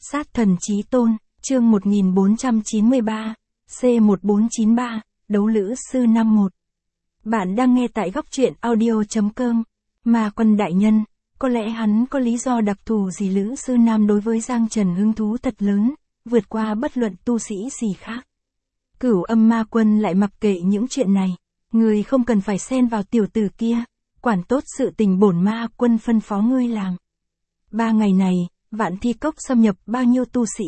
Sát thần chí tôn, chương 1493, C1493, đấu lữ sư năm 1. Bạn đang nghe tại góc truyện audio.com. Ma Quân đại nhân, có lẽ hắn có lý do đặc thù gì lữ sư nam đối với Giang Trần hứng thú thật lớn, vượt qua bất luận tu sĩ gì khác. Cửu Âm Ma Quân lại mặc kệ những chuyện này, ngươi không cần phải xen vào tiểu tử kia, quản tốt sự tình bổn Ma Quân phân phó ngươi làm. 3 ngày này, Vạn Thi Cốc xâm nhập bao nhiêu tu sĩ?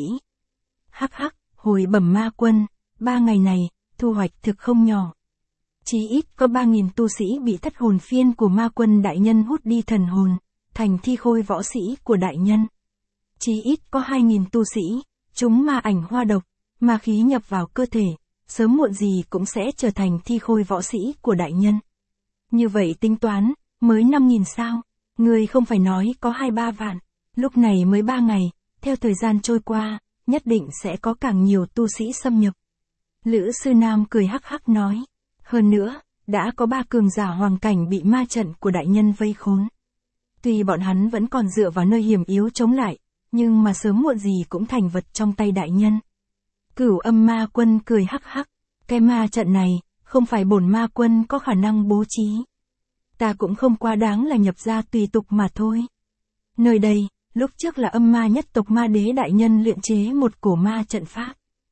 Hắc hắc, hồi bẩm Ma Quân, 3 ngày này, thu hoạch thực không nhỏ. Chỉ ít có 3.000 tu sĩ bị thất hồn phiên của Ma Quân đại nhân hút đi thần hồn, thành thi khôi võ sĩ của đại nhân. Chỉ ít có 2.000 tu sĩ, chúng ma ảnh hoa độc, ma khí nhập vào cơ thể, sớm muộn gì cũng sẽ trở thành thi khôi võ sĩ của đại nhân. Như vậy tính toán, mới 5.000 sao? Người không phải nói có 2-3 vạn, lúc này mới 3 ngày, theo thời gian trôi qua, nhất định sẽ có càng nhiều tu sĩ xâm nhập. Lữ sư nam cười hắc hắc nói, hơn nữa, đã có 3 cường giả hoàng cảnh bị ma trận của đại nhân vây khốn. Tuy bọn hắn vẫn còn dựa vào nơi hiểm yếu chống lại, nhưng mà sớm muộn gì cũng thành vật trong tay đại nhân. Cửu Âm Ma Quân cười hắc hắc, cái ma trận này, không phải bổn Ma Quân có khả năng bố trí. Ta cũng không quá đáng là nhập ra tùy tục mà thôi. Nơi đây, lúc trước là âm ma nhất tộc ma đế đại nhân luyện chế một cổ ma trận pháp.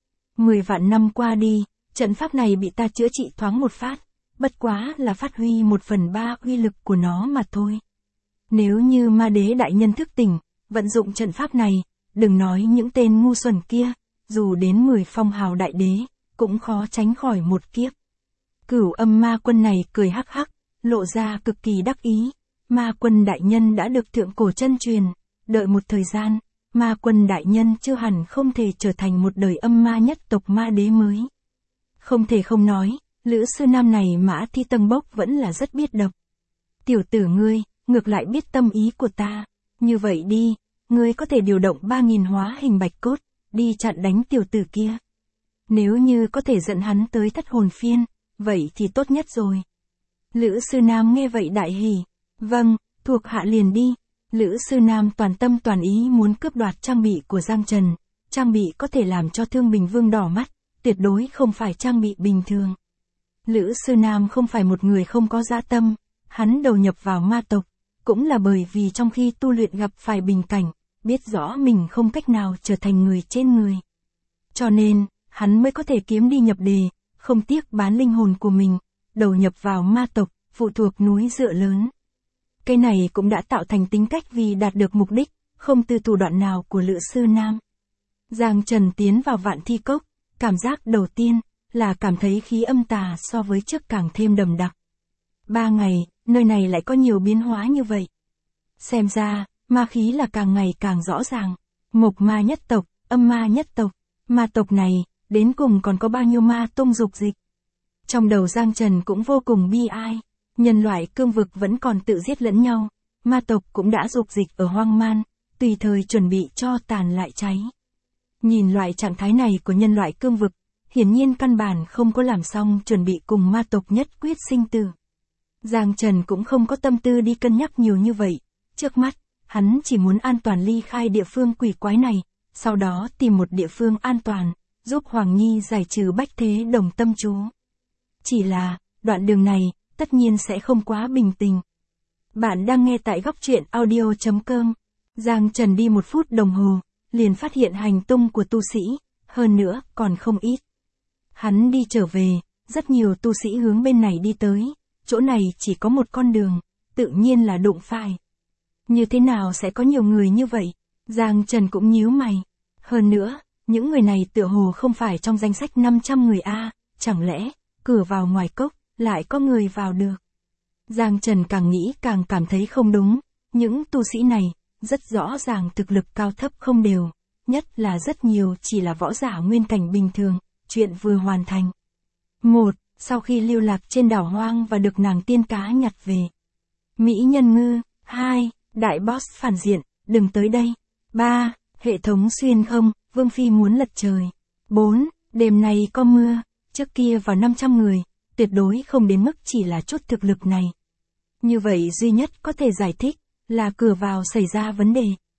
10 vạn năm qua đi, trận pháp này bị ta chữa trị thoáng một phát, bất quá là phát huy 1/3 uy lực của nó mà thôi. Nếu như ma đế đại nhân thức tỉnh, vận dụng trận pháp này, đừng nói những tên ngu xuẩn kia, dù đến 10 phong hào đại đế, cũng khó tránh khỏi một kiếp. Cửu Âm Ma Quân này cười hắc hắc, lộ ra cực kỳ đắc ý. Ma Quân đại nhân đã được thượng cổ chân truyền, đợi một thời gian, Ma Quân đại nhân chưa hẳn không thể trở thành một đời âm ma nhất tộc ma đế mới. Không thể không nói, lữ sư nam này Mã Thi Tầng Bốc vẫn là rất biết độc. Tiểu tử ngươi, ngược lại biết tâm ý của ta, như vậy đi, ngươi có thể điều động 3.000 hóa hình bạch cốt, đi chặn đánh tiểu tử kia. Nếu như có thể dẫn hắn tới thất hồn phiên, vậy thì tốt nhất rồi. Lữ sư nam nghe vậy đại hỉ, vâng, thuộc hạ liền đi. Lữ sư nam toàn tâm toàn ý muốn cướp đoạt trang bị của Giang Trần, trang bị có thể làm cho Thương Bình Vương đỏ mắt, tuyệt đối không phải trang bị bình thường. Lữ sư nam không phải một người không có dã tâm, hắn đầu nhập vào ma tộc, cũng là bởi vì trong khi tu luyện gặp phải bình cảnh, biết rõ mình không cách nào trở thành người trên người. Cho nên, hắn mới có thể kiếm đi nhập đề, không tiếc bán linh hồn của mình, đầu nhập vào ma tộc, phụ thuộc núi dựa lớn. Cái này cũng đã tạo thành tính cách vì đạt được mục đích, không từ thủ đoạn nào của lữ sư nam. Giang Trần tiến vào Vạn Thi Cốc, cảm giác đầu tiên là cảm thấy khí âm tà so với trước càng thêm đậm đặc. 3 ngày, nơi này lại có nhiều biến hóa như vậy. Xem ra, ma khí là càng ngày càng rõ ràng. Mộc ma nhất tộc, âm ma nhất tộc, ma tộc này, đến cùng còn có bao nhiêu ma tung dục dịch. Trong đầu Giang Trần cũng vô cùng bi ai. Nhân loại cương vực vẫn còn tự giết lẫn nhau, ma tộc cũng đã dục dịch ở hoang man, tùy thời chuẩn bị cho tàn lại cháy. Nhìn loại trạng thái này của nhân loại cương vực, hiển nhiên căn bản không có làm xong chuẩn bị cùng ma tộc nhất quyết sinh tử. Giang Trần cũng không có tâm tư đi cân nhắc nhiều như vậy, trước mắt, hắn chỉ muốn an toàn ly khai địa phương quỷ quái này, sau đó tìm một địa phương an toàn, giúp Hoàng Nhi giải trừ bách thế đồng tâm chú. Chỉ là, đoạn đường này, tất nhiên sẽ không quá bình tĩnh. Bạn đang nghe tại góc truyện audio.com. Giang Trần đi 1 phút đồng hồ, liền phát hiện hành tung của tu sĩ, hơn nữa còn không ít. Hắn đi trở về, rất nhiều tu sĩ hướng bên này đi tới, chỗ này chỉ có một con đường, tự nhiên là đụng phải. Như thế nào sẽ có nhiều người như vậy? Giang Trần cũng nhíu mày. Hơn nữa, những người này tựa hồ không phải trong danh sách 500 người A, chẳng lẽ, cửa vào ngoài cốc, lại có người vào được. Giang Trần càng nghĩ càng cảm thấy không đúng, những tu sĩ này, rất rõ ràng thực lực cao thấp không đều, nhất là rất nhiều chỉ là võ giả nguyên cảnh bình thường, chuyện vừa hoàn thành. 1. Sau khi lưu lạc trên đảo hoang và được nàng tiên cá nhặt về. Mỹ nhân ngư. 2. Đại boss phản diện, đừng tới đây. 3. Hệ thống xuyên không, Vương Phi muốn lật trời. 4. Đêm nay có mưa, trước kia vào 500 người. Tuyệt đối không đến mức chỉ là chút thực lực này. Như vậy duy nhất có thể giải thích, là cửa vào xảy ra vấn đề.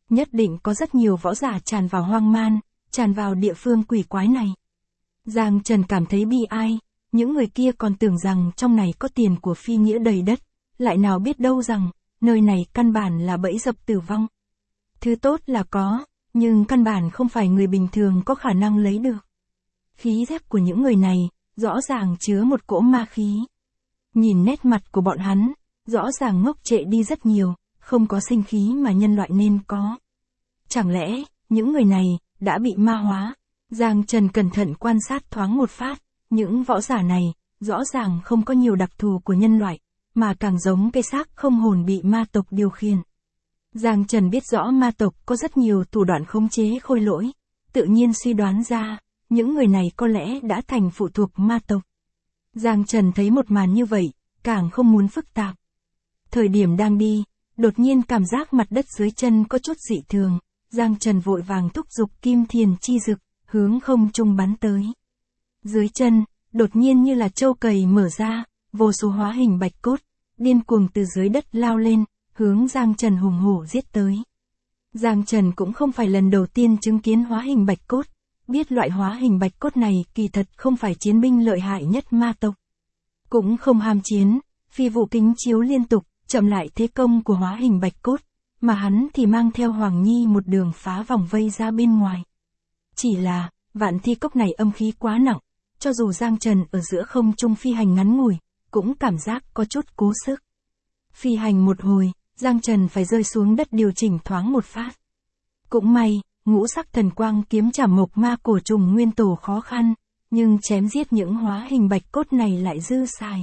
Nhất định có rất nhiều võ giả tràn vào hoang man, tràn vào địa phương quỷ quái này. Giang Trần cảm thấy bi ai, những người kia còn tưởng rằng trong này có tiền của phi nghĩa đầy đất, lại nào biết đâu rằng, nơi này căn bản là bẫy dập tử vong. Thứ tốt là có, nhưng căn bản không phải người bình thường có khả năng lấy được. Khí thép của những người này, rõ ràng chứa một cỗ ma khí. Nhìn nét mặt của bọn hắn, rõ ràng ngốc trệ đi rất nhiều, không có sinh khí mà nhân loại nên có. Chẳng lẽ, những người này, đã bị ma hóa? Giang Trần cẩn thận quan sát thoáng một phát, những võ giả này, rõ ràng không có nhiều đặc thù của nhân loại, mà càng giống cái xác không hồn bị ma tộc điều khiển. Giang Trần biết rõ ma tộc có rất nhiều thủ đoạn khống chế khôi lỗi, tự nhiên suy đoán ra, những người này có lẽ đã thành phụ thuộc ma tộc. Giang Trần thấy một màn như vậy, càng không muốn phức tạp. Thời điểm đang đi, đột nhiên cảm giác mặt đất dưới chân có chút dị thường, Giang Trần vội vàng thúc giục kim thiền chi dực, hướng không trung bắn tới. Dưới chân, đột nhiên như là châu cầy mở ra, vô số hóa hình bạch cốt, điên cuồng từ dưới đất lao lên, hướng Giang Trần hùng hổ giết tới. Giang Trần cũng không phải lần đầu tiên chứng kiến hóa hình bạch cốt, biết loại hóa hình bạch cốt này kỳ thật không phải chiến binh lợi hại nhất ma tộc. Cũng không ham chiến, phi vụ kính chiếu liên tục, chậm lại thế công của hóa hình bạch cốt, mà hắn thì mang theo Hoàng Nhi một đường phá vòng vây ra bên ngoài. Chỉ là, vạn thi cốc này âm khí quá nặng, cho dù Giang Trần ở giữa không trung phi hành ngắn ngủi, cũng cảm giác có chút cố sức. Phi hành một hồi, Giang Trần phải rơi xuống đất điều chỉnh thoáng một phát. Cũng may, ngũ sắc thần quang kiếm chảm mộc ma cổ trùng nguyên tổ khó khăn, nhưng chém giết những hóa hình bạch cốt này lại dư xài.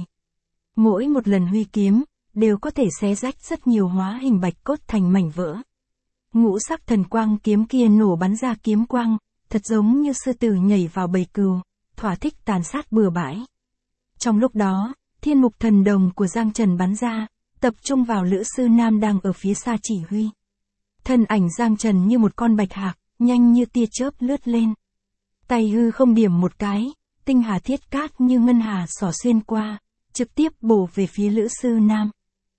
Mỗi một lần huy kiếm, đều có thể xé rách rất nhiều hóa hình bạch cốt thành mảnh vỡ. Ngũ sắc thần quang kiếm kia nổ bắn ra kiếm quang, thật giống như sư tử nhảy vào bầy cừu, thỏa thích tàn sát bừa bãi. Trong lúc đó, thiên mục thần đồng của Giang Trần bắn ra, tập trung vào Lữ Sư Nam đang ở phía xa chỉ huy. Thân ảnh Giang Trần như một con bạch hạc, nhanh như tia chớp lướt lên. Tay hư không điểm một cái, tinh hà thiết cát như ngân hà xỏ xuyên qua, trực tiếp bổ về phía Lữ Sư Nam.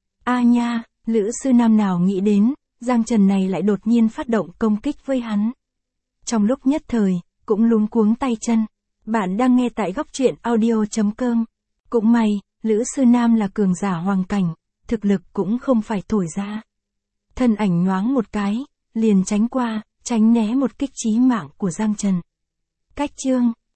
A nha, Lữ Sư Nam nào nghĩ đến, Giang Trần này lại đột nhiên phát động công kích với hắn. Trong lúc nhất thời, cũng luống cuống tay chân. Bạn đang nghe tại góc truyện audio.com. Cũng may, Lữ Sư Nam là cường giả hoàng cảnh, thực lực cũng không phải thổi ra. Thân ảnh nhoáng một cái, liền tránh qua, tránh né một kích chí mạng của Giang Trần. Cách chương